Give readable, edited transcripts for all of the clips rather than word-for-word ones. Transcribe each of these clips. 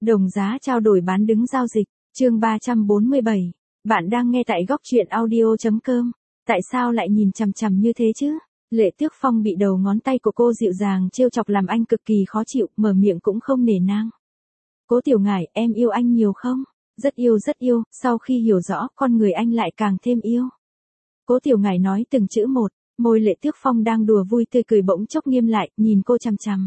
Đồng giá trao đổi bán đứng giao dịch, chương 347. Bạn đang nghe tại góc truyện audio.com. Tại sao lại nhìn chằm chằm như thế chứ? Lệ Tước Phong bị đầu ngón tay của cô dịu dàng trêu chọc làm anh cực kỳ khó chịu, mở miệng cũng không nể nang. Cố Tiểu Ngải, em yêu anh nhiều không? Rất yêu, sau khi hiểu rõ con người anh lại càng thêm yêu. Cố Tiểu Ngải nói từng chữ một, môi Lệ Tước Phong đang đùa vui tươi cười bỗng chốc nghiêm lại, nhìn cô chằm chằm.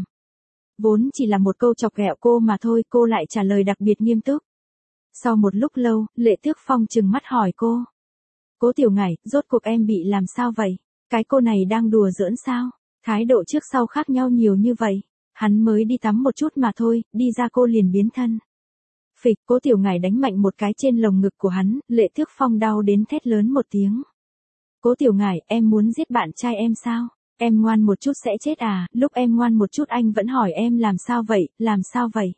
Vốn chỉ là một câu chọc ghẹo cô mà thôi, cô lại trả lời đặc biệt nghiêm túc. Sau một lúc lâu, Lệ Tước Phong trừng mắt hỏi cô. Cố Tiểu Ngải, rốt cuộc em bị làm sao vậy? Cái cô này đang đùa giỡn sao? Thái độ trước sau khác nhau nhiều như vậy. Hắn mới đi tắm một chút mà thôi, đi ra cô liền biến thân. Phịch, Cố Tiểu Ngải đánh mạnh một cái trên lồng ngực của hắn, Lệ Tước Phong đau đến thét lớn một tiếng. Cố Tiểu Ngải, em muốn giết bạn trai em sao? Em ngoan một chút sẽ chết à? Lúc em ngoan một chút anh vẫn hỏi em làm sao vậy?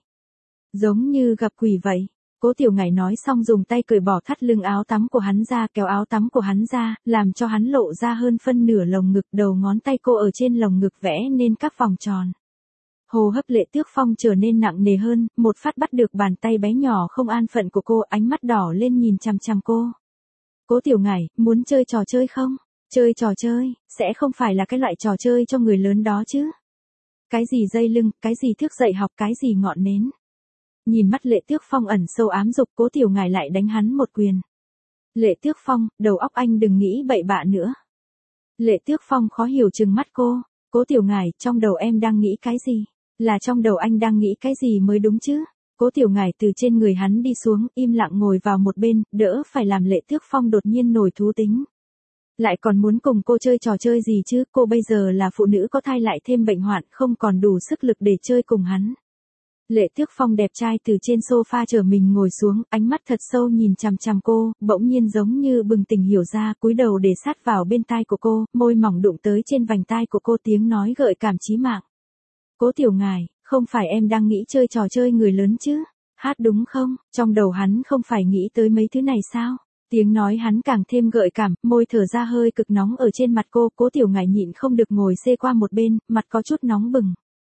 Giống như gặp quỷ vậy. Cố Tiểu Ngải nói xong dùng tay cởi bỏ thắt lưng áo tắm của hắn ra, kéo áo tắm của hắn ra, làm cho hắn lộ ra hơn phân nửa lồng ngực, đầu ngón tay cô ở trên lồng ngực vẽ nên các vòng tròn. Hô hấp Lệ Tước Phong trở nên nặng nề hơn, một phát bắt được bàn tay bé nhỏ không an phận của cô, ánh mắt đỏ lên nhìn chằm chằm cô. Cố Tiểu Ngải, muốn chơi trò chơi không? Chơi trò chơi, sẽ không phải là cái loại trò chơi cho người lớn đó chứ. Cái gì dây lưng, cái gì thức dậy học, cái gì ngọn nến. Nhìn mắt Lệ Tước Phong ẩn sâu ám dục, Cố Tiểu Ngải lại đánh hắn một quyền. Lệ Tước Phong, đầu óc anh đừng nghĩ bậy bạ nữa. Lệ Tước Phong khó hiểu trừng mắt cô. Cố Tiểu Ngải, trong đầu em đang nghĩ cái gì? Là trong đầu anh đang nghĩ cái gì mới đúng chứ? Cố Tiểu Ngải từ trên người hắn đi xuống, im lặng ngồi vào một bên, đỡ phải làm Lệ Tước Phong đột nhiên nổi thú tính. Lại còn muốn cùng cô chơi trò chơi gì chứ, cô bây giờ là phụ nữ có thai lại thêm bệnh hoạn, không còn đủ sức lực để chơi cùng hắn. Lệ Tước Phong đẹp trai từ trên sofa trở mình ngồi xuống, ánh mắt thật sâu nhìn chằm chằm cô, bỗng nhiên giống như bừng tỉnh hiểu ra, cúi đầu để sát vào bên tai của cô, môi mỏng đụng tới trên vành tai của cô, tiếng nói gợi cảm chí mạng. Cố Tiểu Ngải, không phải em đang nghĩ chơi trò chơi người lớn chứ? Hát đúng không? Trong đầu hắn không phải nghĩ tới mấy thứ này sao? Tiếng nói hắn càng thêm gợi cảm, môi thở ra hơi cực nóng ở trên mặt cô, Cố Tiểu Ngải nhịn không được ngồi xê qua một bên, mặt có chút nóng bừng.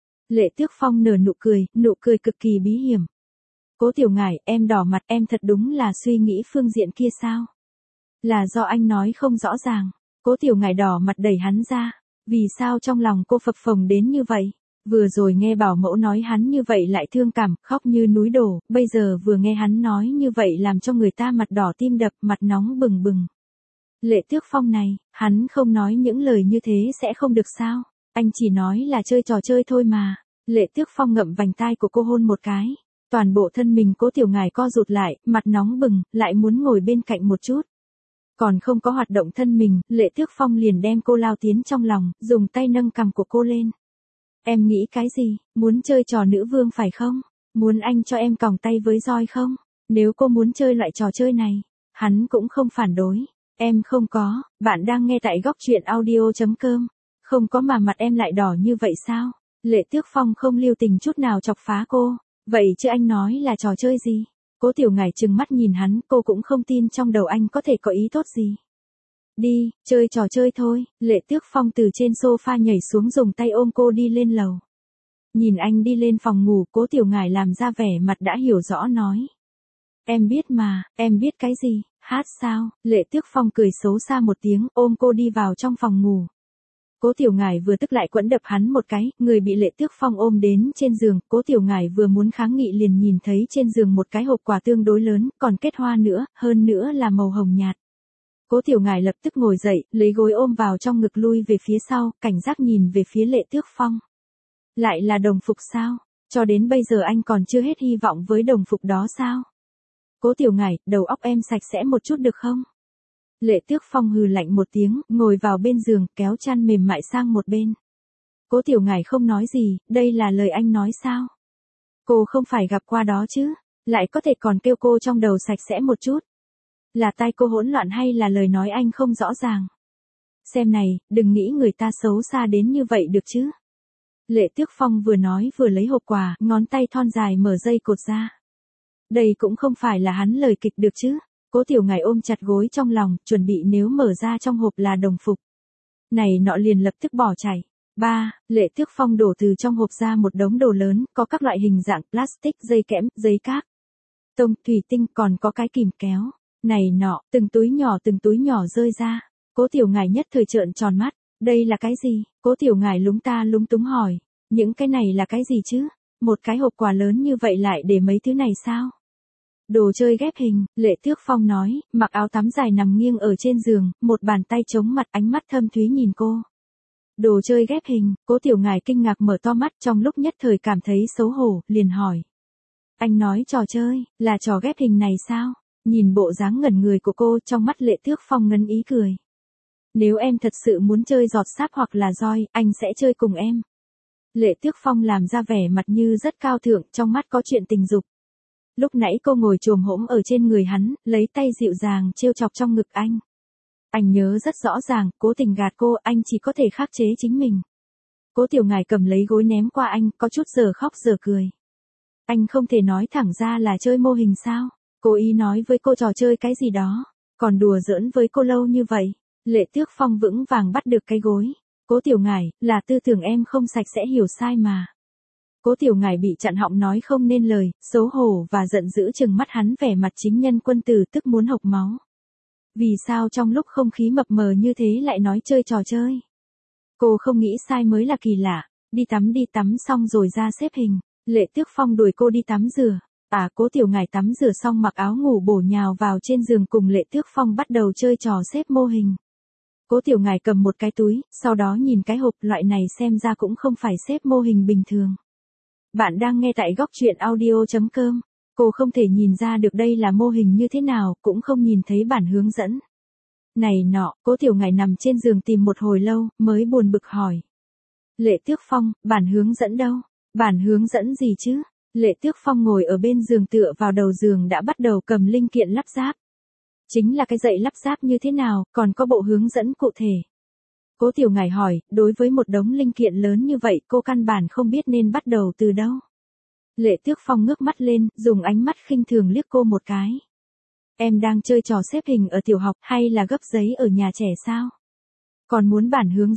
Lệ Tước Phong nở nụ cười cực kỳ bí hiểm. Cố Tiểu Ngải, em đỏ mặt, em thật đúng là suy nghĩ phương diện kia sao? Là do anh nói không rõ ràng. Cố Tiểu Ngải đỏ mặt đẩy hắn ra. Vì sao trong lòng cô phập phồng đến như vậy? Vừa rồi nghe bảo mẫu nói hắn như vậy lại thương cảm, khóc như núi đổ, bây giờ vừa nghe hắn nói như vậy làm cho người ta mặt đỏ tim đập, mặt nóng bừng bừng. Lệ Tước Phong này, hắn không nói những lời như thế sẽ không được sao? Anh chỉ nói là chơi trò chơi thôi mà. Lệ Tước Phong ngậm vành tai của cô hôn một cái. Toàn bộ thân mình Cố Tiểu Ngải co rụt lại, mặt nóng bừng, lại muốn ngồi bên cạnh một chút. Còn không có hoạt động thân mình, Lệ Tước Phong liền đem cô lao tiến trong lòng, dùng tay nâng cằm của cô lên. Em nghĩ cái gì, muốn chơi trò nữ vương phải không? Muốn anh cho em còng tay với roi không? Nếu cô muốn chơi loại trò chơi này, hắn cũng không phản đối. Em không có, bạn đang nghe tại góc truyện audio.com. Không có mà mặt em lại đỏ như vậy sao? Lệ Tước Phong không lưu tình chút nào chọc phá cô. Vậy chứ anh nói là trò chơi gì? Cố Tiểu Ngải trừng mắt nhìn hắn, cô cũng không tin trong đầu anh có thể có ý tốt gì. Đi, chơi trò chơi thôi. Lệ Tước Phong từ trên sofa nhảy xuống dùng tay ôm cô đi lên lầu. Nhìn anh đi lên phòng ngủ, Cố Tiểu Ngải làm ra vẻ mặt đã hiểu rõ nói. Em biết mà, em biết cái gì, hát sao? Lệ Tước Phong cười xấu xa một tiếng, ôm cô đi vào trong phòng ngủ. Cố Tiểu Ngải vừa tức lại quẫng đập hắn một cái, người bị Lệ Tước Phong ôm đến trên giường, Cố Tiểu Ngải vừa muốn kháng nghị liền nhìn thấy trên giường một cái hộp quà tương đối lớn, còn kết hoa nữa, hơn nữa là màu hồng nhạt. Cố Tiểu Ngải lập tức ngồi dậy, lấy gối ôm vào trong ngực lui về phía sau, cảnh giác nhìn về phía Lệ Tước Phong. Lại là đồng phục sao? Cho đến bây giờ anh còn chưa hết hy vọng với đồng phục đó sao? Cố Tiểu Ngải, đầu óc em sạch sẽ một chút được không? Lệ Tước Phong hừ lạnh một tiếng, ngồi vào bên giường, kéo chăn mềm mại sang một bên. Cố Tiểu Ngải không nói gì, đây là lời anh nói sao? Cô không phải gặp qua đó chứ? Lại có thể còn kêu cô trong đầu sạch sẽ một chút. Là tai cô hỗn loạn hay là lời nói anh không rõ ràng? Xem này, đừng nghĩ người ta xấu xa đến như vậy được chứ. Lệ Tước Phong vừa nói vừa lấy hộp quà, ngón tay thon dài mở dây cột ra. Đây cũng không phải là hắn lời kịch được chứ. Cố Tiểu Ngải ôm chặt gối trong lòng, chuẩn bị nếu mở ra trong hộp là đồng phục này nọ liền lập tức bỏ chạy. 3. Lệ Tước Phong đổ từ trong hộp ra một đống đồ lớn, có các loại hình dạng plastic, dây kẽm, giấy cáp, tông, thủy tinh, còn có cái kìm kéo. Này nọ, từng túi nhỏ rơi ra. Cố Tiểu Ngải nhất thời trợn tròn mắt. Đây là cái gì? Cố Tiểu Ngải lúng ta lúng túng hỏi. Những cái này là cái gì chứ? Một cái hộp quà lớn như vậy lại để mấy thứ này sao? Đồ chơi ghép hình, Lệ Tước Phong nói, mặc áo tắm dài nằm nghiêng ở trên giường, một bàn tay chống mặt, ánh mắt thâm thúy nhìn cô. Đồ chơi ghép hình, Cố Tiểu Ngải kinh ngạc mở to mắt, trong lúc nhất thời cảm thấy xấu hổ, liền hỏi. Anh nói trò chơi, là trò ghép hình này sao? Nhìn bộ dáng ngẩn người của cô, trong mắt Lệ Tước Phong ngấn ý cười. Nếu em thật sự muốn chơi giọt sáp hoặc là roi, anh sẽ chơi cùng em. Lệ Tước Phong làm ra vẻ mặt như rất cao thượng, trong mắt có chuyện tình dục. Lúc nãy cô ngồi chồm hổm ở trên người hắn, lấy tay dịu dàng trêu chọc trong ngực anh. Anh nhớ rất rõ ràng, cố tình gạt cô, anh chỉ có thể khắc chế chính mình. Cố Tiểu Ngải cầm lấy gối ném qua anh, có chút giờ khóc giờ cười. Anh không thể nói thẳng ra là chơi mô hình sao? Cố ý nói với cô trò chơi cái gì đó, còn đùa giỡn với cô lâu như vậy. Lệ Tước Phong vững vàng bắt được cái gối. Cố Tiểu Ngải, là tư tưởng em không sạch sẽ hiểu sai mà. Cố Tiểu Ngải bị chặn họng nói không nên lời, xấu hổ và giận dữ trừng mắt hắn vẻ mặt chính nhân quân tử tức muốn hộc máu. Vì sao trong lúc không khí mập mờ như thế lại nói chơi trò chơi? Cô không nghĩ sai mới là kỳ lạ. Đi tắm xong rồi ra xếp hình. Lệ Tước Phong đuổi cô đi tắm rửa. Cố Tiểu Ngải tắm rửa xong mặc áo ngủ bổ nhào vào trên giường cùng Lệ Tước Phong bắt đầu chơi trò xếp mô hình. Cố Tiểu Ngải cầm một cái túi, sau đó nhìn cái hộp, loại này xem ra cũng không phải xếp mô hình bình thường. Bạn đang nghe tại góc truyện audio.com. Cô không thể nhìn ra được đây là mô hình như thế nào, cũng không nhìn thấy bản hướng dẫn. Này nọ, Cố Tiểu Ngải nằm trên giường tìm một hồi lâu, mới buồn bực hỏi. Lệ Tước Phong, bản hướng dẫn đâu? Bản hướng dẫn gì chứ? Lệ Tước Phong ngồi ở bên giường tựa vào đầu giường đã bắt đầu cầm linh kiện lắp ráp. Chính là cái dãy lắp ráp như thế nào, còn có bộ hướng dẫn cụ thể. Cố Tiểu Ngải hỏi, đối với một đống linh kiện lớn như vậy cô căn bản không biết nên bắt đầu từ đâu. Lệ Tước Phong ngước mắt lên, dùng ánh mắt khinh thường liếc cô một cái. Em đang chơi trò xếp hình ở tiểu học hay là gấp giấy ở nhà trẻ sao? Còn muốn bản hướng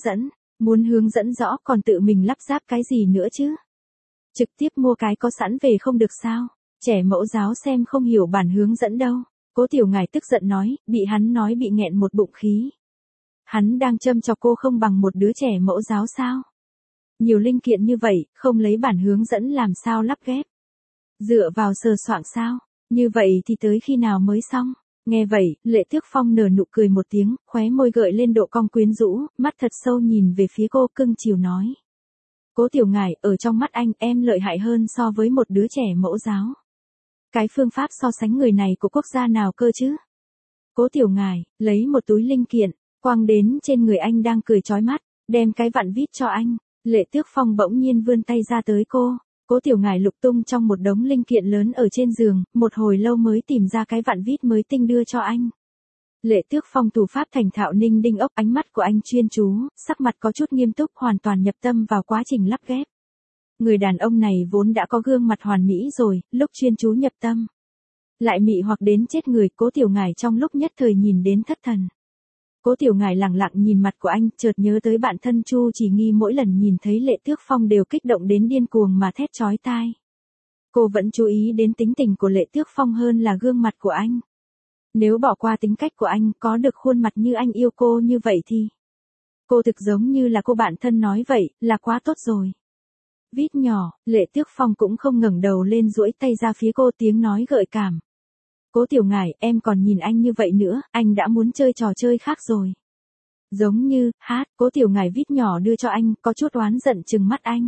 dẫn rõ còn tự mình lắp ráp cái gì nữa chứ? Trực tiếp mua cái có sẵn về không được sao? Trẻ mẫu giáo xem không hiểu bản hướng dẫn đâu. Cố Tiểu Ngải tức giận nói, bị hắn nói bị nghẹn một bụng khí. Hắn đang châm chọc cô không bằng một đứa trẻ mẫu giáo sao? Nhiều linh kiện như vậy, không lấy bản hướng dẫn làm sao lắp ghép? Dựa vào sờ soạng sao? Như vậy thì tới khi nào mới xong? Nghe vậy, Lệ Tước Phong nở nụ cười một tiếng, khóe môi gợi lên độ cong quyến rũ, mắt thật sâu nhìn về phía cô cưng chiều nói. Cố Tiểu Ngải, ở trong mắt anh, em lợi hại hơn so với một đứa trẻ mẫu giáo. Cái phương pháp so sánh người này của quốc gia nào cơ chứ? Cố Tiểu Ngải, lấy một túi linh kiện, quăng đến trên người anh đang cười chói mắt, đem cái vặn vít cho anh. Lệ Tước Phong bỗng nhiên vươn tay ra tới cô. Cố Tiểu Ngải lục tung trong một đống linh kiện lớn ở trên giường, một hồi lâu mới tìm ra cái vặn vít mới tinh đưa cho anh. Lệ Tước Phong thủ pháp thành thạo ninh đinh ốc, ánh mắt của anh chuyên chú, sắc mặt có chút nghiêm túc, hoàn toàn nhập tâm vào quá trình lắp ghép. Người đàn ông này vốn đã có gương mặt hoàn mỹ rồi, lúc chuyên chú nhập tâm. Lại mị hoặc đến chết người, Cố Tiểu Ngải trong lúc nhất thời nhìn đến thất thần. Cố Tiểu Ngải lẳng lặng nhìn mặt của anh, chợt nhớ tới bạn thân Chu Chỉ Nghi mỗi lần nhìn thấy Lệ Tước Phong đều kích động đến điên cuồng mà thét chói tai. Cô vẫn chú ý đến tính tình của Lệ Tước Phong hơn là gương mặt của anh. Nếu bỏ qua tính cách của anh, có được khuôn mặt như anh yêu cô như vậy thì... Cô thực giống như là cô bạn thân nói vậy, là quá tốt rồi. Vít nhỏ, Lệ Tước Phong cũng không ngẩng đầu lên duỗi tay ra phía cô, tiếng nói gợi cảm. Cố Tiểu Ngải, em còn nhìn anh như vậy nữa, anh đã muốn chơi trò chơi khác rồi. Giống như, Cố Tiểu Ngải vít nhỏ đưa cho anh, có chút oán giận trừng mắt anh.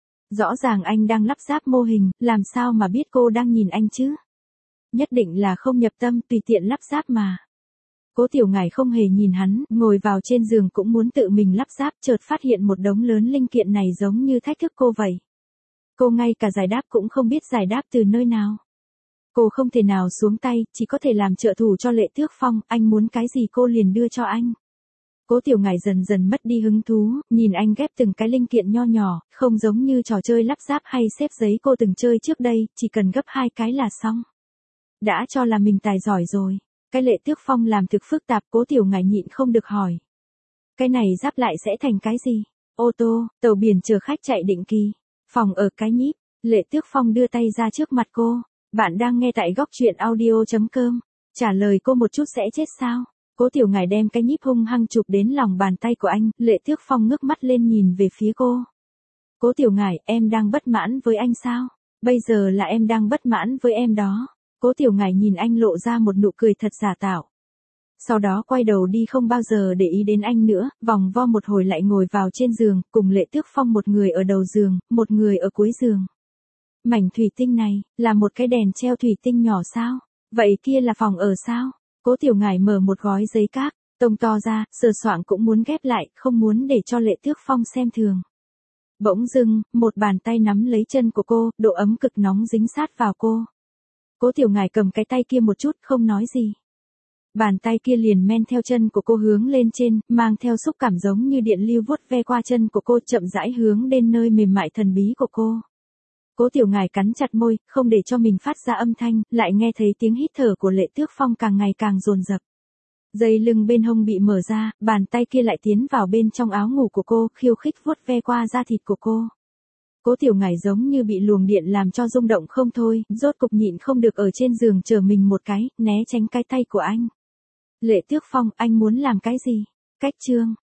Rõ ràng anh đang lắp ráp mô hình, làm sao mà biết cô đang nhìn anh chứ? Nhất định là không nhập tâm, tùy tiện lắp ráp mà. Cố Tiểu Ngải không hề nhìn hắn, ngồi vào trên giường cũng muốn tự mình lắp ráp, chợt phát hiện một đống lớn linh kiện này giống như thách thức cô vậy. Cô ngay cả giải đáp cũng không biết giải đáp từ nơi nào. Cô không thể nào xuống tay, chỉ có thể làm trợ thủ cho Lệ Tước Phong, anh muốn cái gì cô liền đưa cho anh. Cố Tiểu Ngải dần dần mất đi hứng thú, nhìn anh ghép từng cái linh kiện nho nhỏ, không giống như trò chơi lắp ráp hay xếp giấy cô từng chơi trước đây, chỉ cần gấp 2 cái là xong. Đã cho là mình tài giỏi rồi. Cái Lệ Tước Phong làm thực phức tạp, Cố Tiểu Ngải nhịn không được hỏi. Cái này ráp lại sẽ thành cái gì? ô tô, tàu biển chở khách chạy định kỳ, phòng ở Cái Nhíp. Lệ Tước Phong đưa tay ra trước mặt cô. Bạn đang nghe tại góc truyện audio.com. Trả lời cô một chút sẽ chết sao? Cố Tiểu Ngải đem cái nhíp hung hăng chụp đến lòng bàn tay của anh. Lệ Tước Phong ngước mắt lên nhìn về phía cô. Cố Tiểu Ngải, em đang bất mãn với anh sao? Bây giờ là em đang bất mãn với em đó. Cố Tiểu Ngải nhìn anh lộ ra một nụ cười thật giả tạo. Sau đó quay đầu đi không bao giờ để ý đến anh nữa, vòng vo một hồi lại ngồi vào trên giường, cùng Lệ Tước Phong một người ở đầu giường, một người ở cuối giường. Mảnh thủy tinh này, là một cái đèn treo thủy tinh nhỏ sao? Vậy kia là phòng ở sao? Cố Tiểu Ngải mở một gói giấy cát, tông to ra, sờ soạng cũng muốn ghép lại, không muốn để cho Lệ Tước Phong xem thường. Bỗng dưng, một bàn tay nắm lấy chân của cô, độ ấm cực nóng dính sát vào cô. Cố Tiểu Ngải cầm cái tay kia một chút, không nói gì. Bàn tay kia liền men theo chân của cô hướng lên trên, mang theo xúc cảm giống như điện lưu vuốt ve qua chân của cô, chậm rãi hướng đến nơi mềm mại thần bí của cô. Cố Tiểu Ngải cắn chặt môi, không để cho mình phát ra âm thanh, lại nghe thấy tiếng hít thở của Lệ Tước Phong càng ngày càng dồn dập. Dây lưng bên hông bị mở ra, bàn tay kia lại tiến vào bên trong áo ngủ của cô, khiêu khích vuốt ve qua da thịt của cô. Cố Tiểu Ngải giống như bị luồng điện làm cho rung động không thôi, rốt cục nhịn không được ở trên giường chờ mình một cái, né tránh cái tay của anh. Lệ Tước Phong, anh muốn làm cái gì? Cách chương.